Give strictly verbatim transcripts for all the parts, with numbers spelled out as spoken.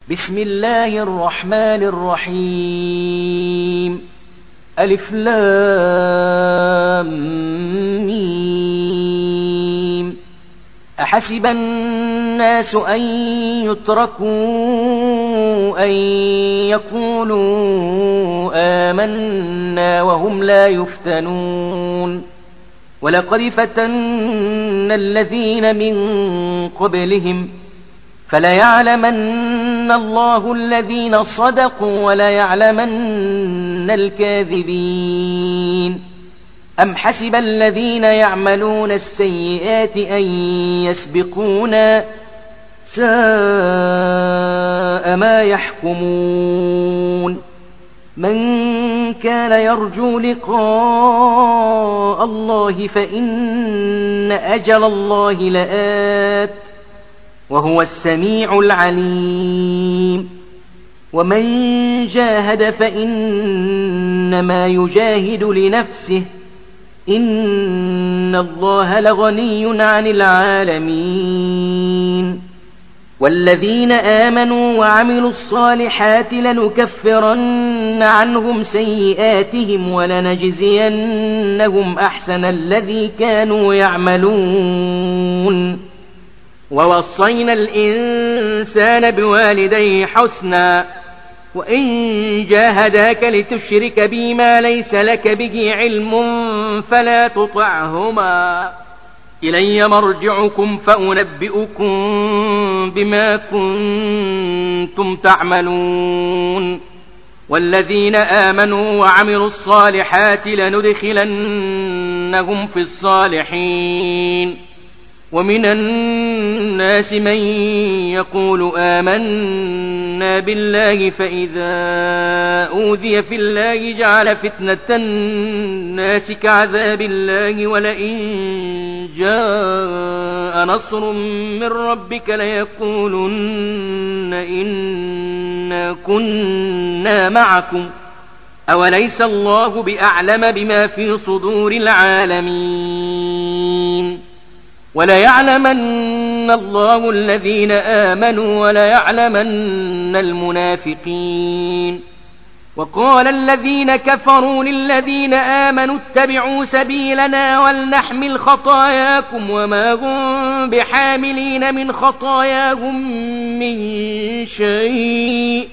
بسم الله الرحمن الرحيم. ألف لام ميم. أحسب الناس أن يتركوا أن يقولوا آمنا وهم لا يفتنون. ولقد فتنا الذين من قبلهم فليعلمن الله الذين صدقوا وليعلمن الكاذبين. أم حسب الذين يعملون السيئات أن يسبقونا ساء ما يحكمون. من كان يرجو لقاء الله فإن أجل الله لآت وهو السميع العليم. ومن جاهد فإنما يجاهد لنفسه إن الله لغني عن العالمين. والذين آمنوا وعملوا الصالحات لنكفرن عنهم سيئاتهم ولنجزينهم أحسن الذي كانوا يعملون. ووصينا الإنسان بوالديه حسنا وإن جاهداك لتشرك بي ما ليس لك به علم فلا تطعهما إلي مرجعكم فأنبئكم بما كنتم تعملون. والذين آمنوا وعملوا الصالحات لندخلنهم في الصالحين. ومن الناس من يقول آمنا بالله فإذا أوذي في الله جعل فتنة الناس كعذاب الله ولئن جاء نصر من ربك ليقولن إنا كنا معكم أوليس الله بأعلم بما في صدور العالمين. وليعلمن الله الذين آمنوا وليعلمن المنافقين. وقال الذين كفروا للذين آمنوا اتبعوا سبيلنا ولنحمل خطاياكم وما هم بحاملين من خطاياهم من شيء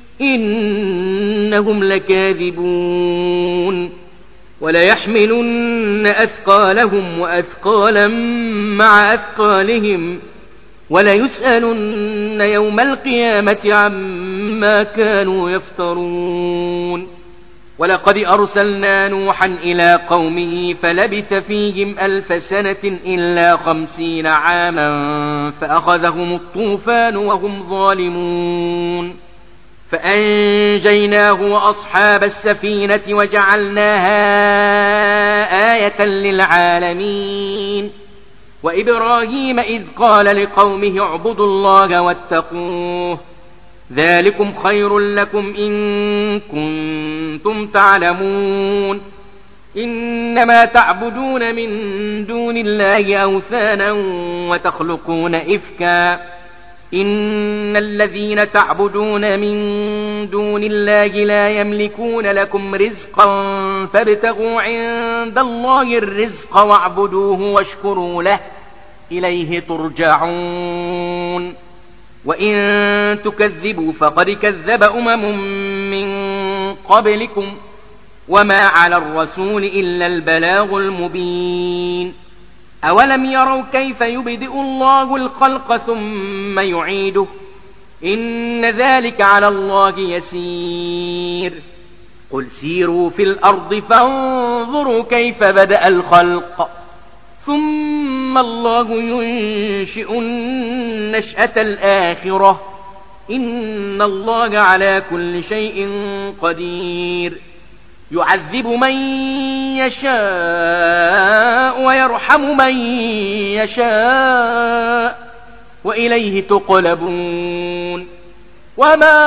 إنهم لكاذبون. وليحملن أثقالهم وأثقالا مع أثقالهم وليسألن يوم القيامة عما كانوا يفترون. ولقد أرسلنا نوحا إلى قومه فلبث فيهم ألف سنة إلا خمسين عاما فأخذهم الطوفان وهم ظالمون. فأنجيناه وأصحاب السفينة وجعلناها آية للعالمين. وإبراهيم إذ قال لقومه اعبدوا الله واتقوه ذلكم خير لكم إن كنتم تعلمون. إنما تعبدون من دون الله أوثانا وتخلقون إفكا إن الذين تعبدون من دون الله لا يملكون لكم رزقا فابتغوا عند الله الرزق واعبدوه واشكروا له إليه ترجعون. وإن تكذبوا فقد كذب أمم من قبلكم وما على الرسول إلا البلاغ المبين. أولم يروا كيف يبدئ الله الخلق ثم يعيده إن ذلك على الله يسير. قل سيروا في الأرض فانظروا كيف بدأ الخلق ثم الله ينشئ النشأة الآخرة إن الله على كل شيء قدير. يعذب من يشاء ويرحم من يشاء وإليه تقلبون. وما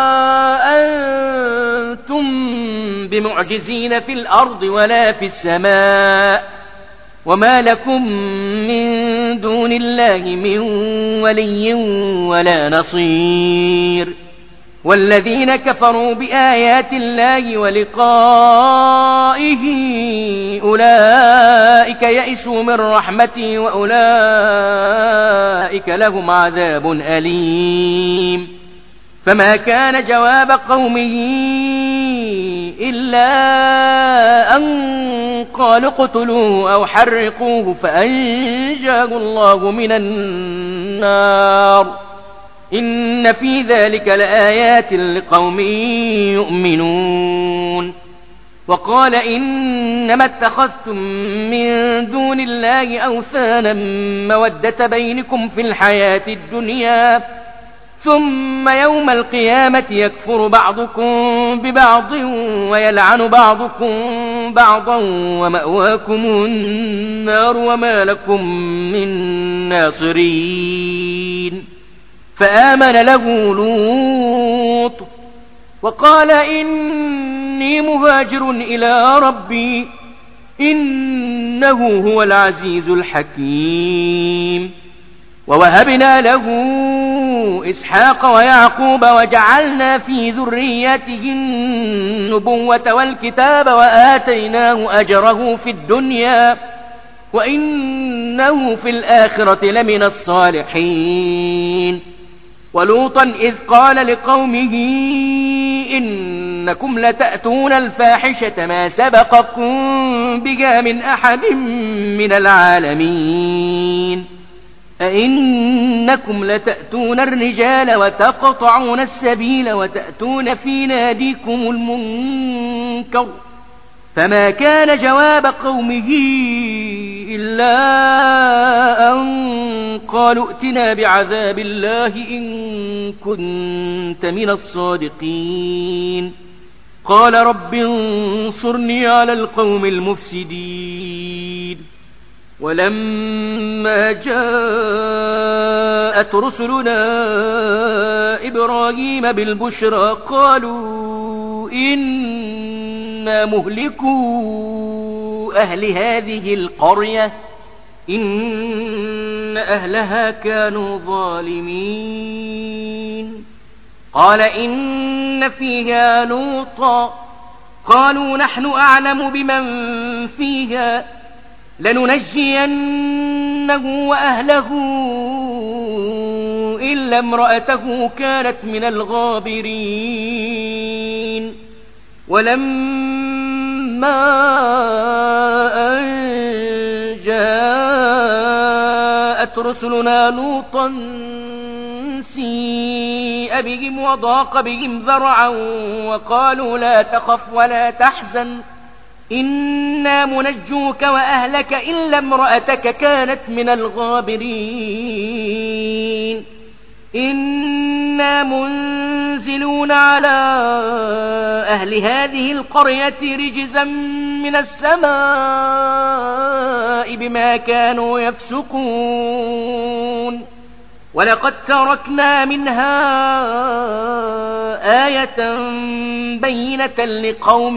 أنتم بمعجزين في الأرض ولا في السماء وما لكم من دون الله من ولي ولا نصير. والذين كفروا بآيات الله ولقائه أولئك يئسوا من رحمتي وأولئك لهم عذاب أليم. فما كان جواب قومه إلا أن قالوا اقتلوه أو حرقوه فأنجاه الله من النار. إن في ذلك لآيات لقوم يؤمنون. وقال إنما اتخذتم من دون الله أوثانا مودة بينكم في الحياة الدنيا ثم يوم القيامة يكفر بعضكم ببعض ويلعن بعضكم بعضا ومأواكم النار وما لكم من ناصرين. فآمن له لوط وقال إني مهاجر إلى ربي إنه هو العزيز الحكيم. ووهبنا له إسحاق ويعقوب وجعلنا في ذريته النبوة والكتاب وآتيناه أجره في الدنيا وإنه في الآخرة لمن الصالحين. ولوطا إذ قال لقومه إنكم لتأتون الفاحشة ما سبقكم بها من أحد من العالمين أئنكم لتأتون الرجال وتقطعون السبيل وتأتون في ناديكم المنكر. فما كان جواب قومه إلا أن قالوا ائتنا بعذاب الله إن كنت من الصادقين. قال رب انصرني على القوم المفسدين. ولما جاءت رسلنا إبراهيم بالبشرى قالوا إنا مهلكو أهل هذه القرية إن أهلها كانوا ظالمين. قال إن فيها لوطا قالوا نحن أعلم بمن فيها لننجينه وأهله إلا امرأته كانت من الغابرين. ولما أن جاءت رسلنا لوطا سيء بهم وضاق بهم ذرعا وقالوا لا تخف ولا تحزن إنا منجوك وأهلك إلا امرأتك كانت من الغابرين. إنا منزلون على أهل هذه القرية رجزا من السماء بما كانوا يفسقون. ولقد تركنا منها آية بينة لقوم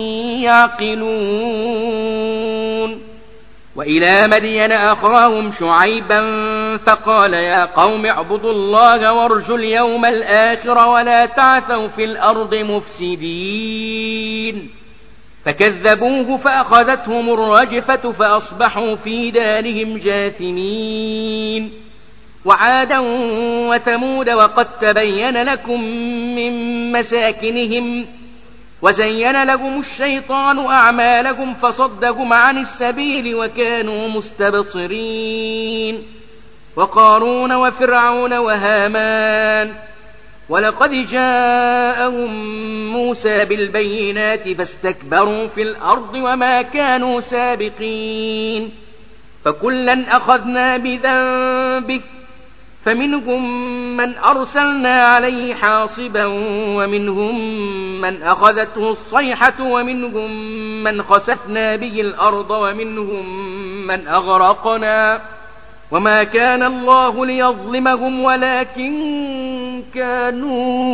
يعقلون. وإلى مدين أخاهم شعيبا فقال يا قوم اعبدوا الله وارجوا اليوم الآخر ولا تعثوا في الأرض مفسدين. فكذبوه فأخذتهم الرجفة فأصبحوا في دارهم جاثمين. وعادا وثمود وقد تبين لكم من مساكنهم وزين لهم الشيطان أعمالهم فصدهم عن السبيل وكانوا مستبصرين. وقارون وفرعون وهامان ولقد جاءهم موسى بالبينات فاستكبروا في الأرض وما كانوا سابقين. فكلا أخذنا بذنبه فمنهم من أرسلنا عليه حاصبا ومنهم من أخذته الصيحة ومنهم من خسفنا به الأرض ومنهم من أغرقنا. وما كان الله ليظلمهم ولكن كانوا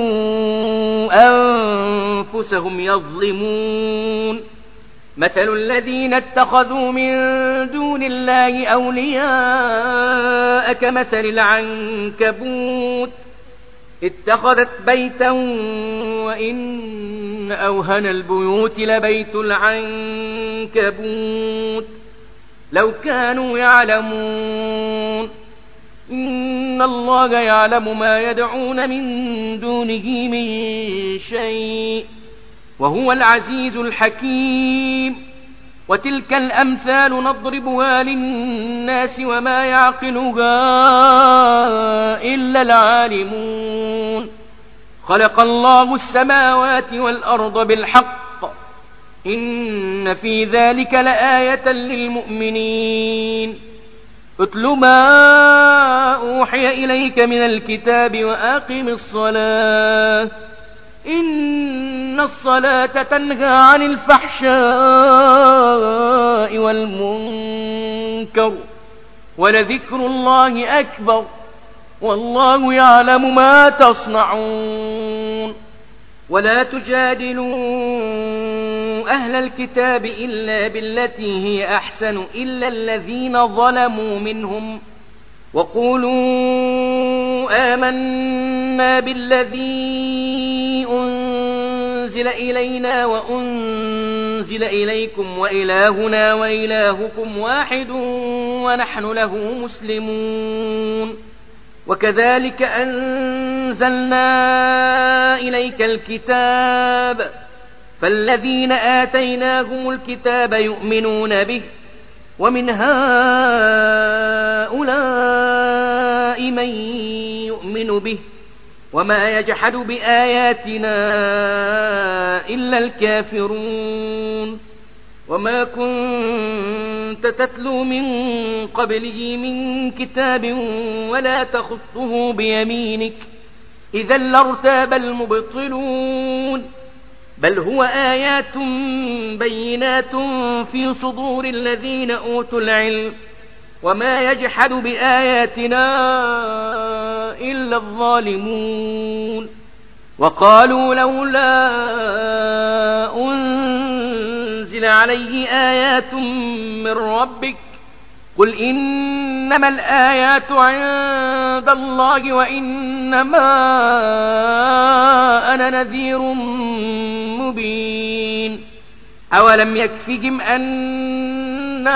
أنفسهم يظلمون. مثل الذين اتخذوا من دون الله أولياء كمثل العنكبوت اتخذت بيتا وإن أوهن البيوت لبيت العنكبوت لو كانوا يعلمون إن الله يعلم ما يدعون من دونه من شيء وهو العزيز الحكيم وتلك الأمثال نضربها للناس وما يعقلها إلا العالمون خلق الله السماوات والأرض بالحق إن في ذلك لآية للمؤمنين اتل ما أوحي إليك من الكتاب وأقم الصلاة إن الصلاة تنهى عن الفحشاء والمنكر ولذكر الله أكبر والله يعلم ما تصنعون ولا تجادلوا أهل الكتاب إلا بالتي هي أحسن إلا الذين ظلموا منهم وقولوا آمنا بالذي أنزل إلينا وأنزل إليكم وإلهنا وإلهكم واحد ونحن له مسلمون وكذلك أنزلنا إليك الكتاب فالذين آتيناهم الكتاب يؤمنون به ومن هؤلاء من يؤمن به وما يجحد بآياتنا إلا الكافرون وما كنت تتلو من قبله من كتاب ولا تخطه بيمينك إذا لارتاب المبطلون بل هو آيات بينات في صدور الذين أوتوا العلم وما يجحد بآياتنا إلا الظالمون وقالوا لولا أنزل عليه آيات من ربك قل إنما الآيات عند الله وإنما أنا نذير مبين أولم يكفهم أنا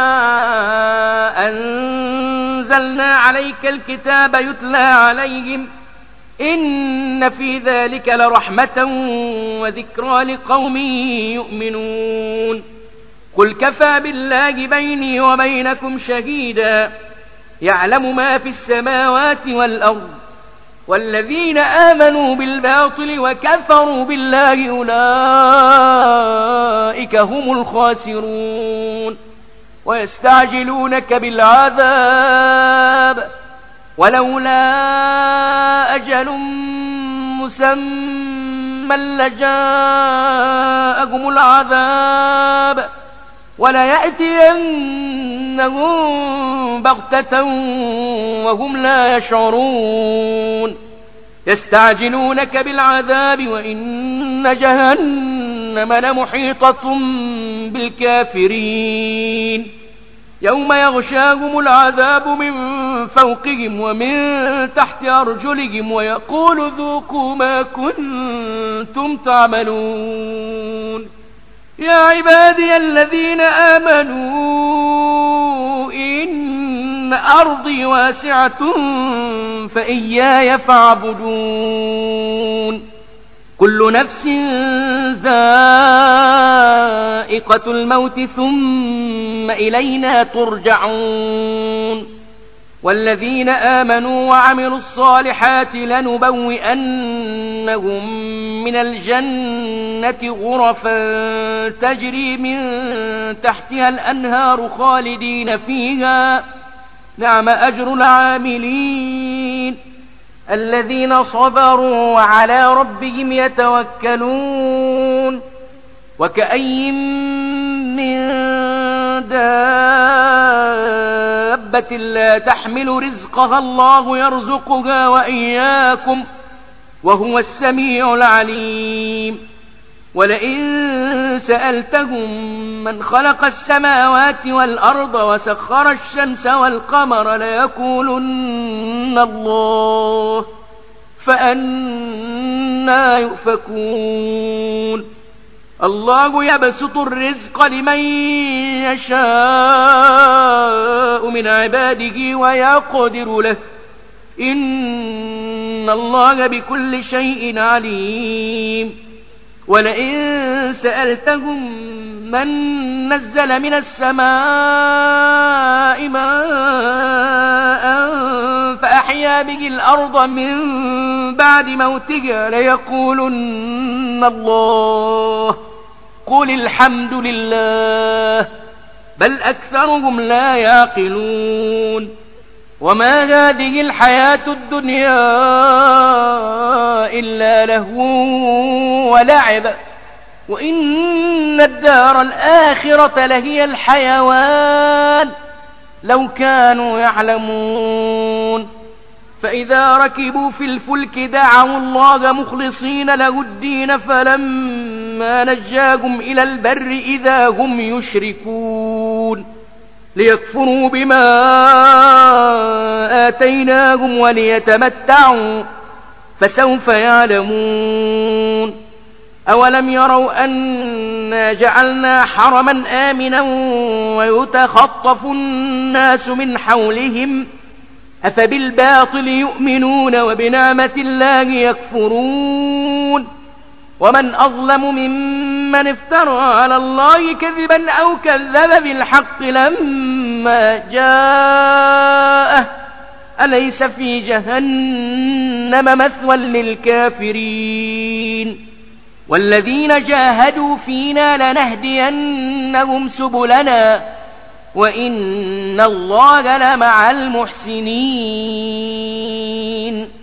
أنزلنا عليك الكتاب يتلى عليهم إن في ذلك لرحمة وذكرى لقوم يؤمنون قل كفى بالله بيني وبينكم شهيدا يعلم ما في السماوات والأرض والذين آمنوا بالباطل وكفروا بالله أولئك هم الخاسرون ويستعجلونك بالعذاب ولولا أجل مسمى لجاءهم العذاب وليأتينهم بغتة وهم لا يشعرون يستعجلونك بالعذاب وإن جهنم لمحيطة بالكافرين يوم يغشاهم العذاب من فوقهم ومن تحت أرجلهم ويقول ذوقوا ما كنتم تعملون يا عبادي الذين آمنوا إن أرضي واسعة فإياي فاعبدون كل نفس ذائقة الموت ثم إلينا ترجعون والذين آمنوا وعملوا الصالحات لنبوئنهم من الجنة غرفا تجري من تحتها الأنهار خالدين فيها نعم أجر العاملين الذين صبروا وعلى ربهم يتوكلون وكأي من دابة لا تحمل رزقها الله يرزقها وإياكم وهو السميع العليم ولئن سألتهم من خلق السماوات والأرض وسخر الشمس والقمر ليقولن الله فأنى يؤفكون الله يبسط الرزق لمن يشاء من عباده ويقدر له إن الله بكل شيء عليم ولئن سألتهم من نزل من السماء ماء فأحيا به الأرض من بعد موتها ليقولن الله قل الحمد لله بل أكثرهم لا يعقلون وما هذه الحياة الدنيا إلا لهو ولعب وإن الدار الآخرة لهي الحيوان لو كانوا يعلمون فإذا ركبوا في الفلك دعوا الله مخلصين له الدين فلما نجاهم إلى البر إذا هم يشركون ليكفروا بما آتيناهم وليتمتعوا فسوف يعلمون أولم يروا أنا جعلنا حرما آمنا ويتخطف الناس من حولهم أفبالباطل يؤمنون وبنعمة الله يكفرون ومن أظلم ممن افترى على الله كذبا أو كذب بالحق لما جاءه أليس في جهنم مثوى للكافرين والذين جاهدوا فينا لنهدينهم سبلنا وإن الله لمع المحسنين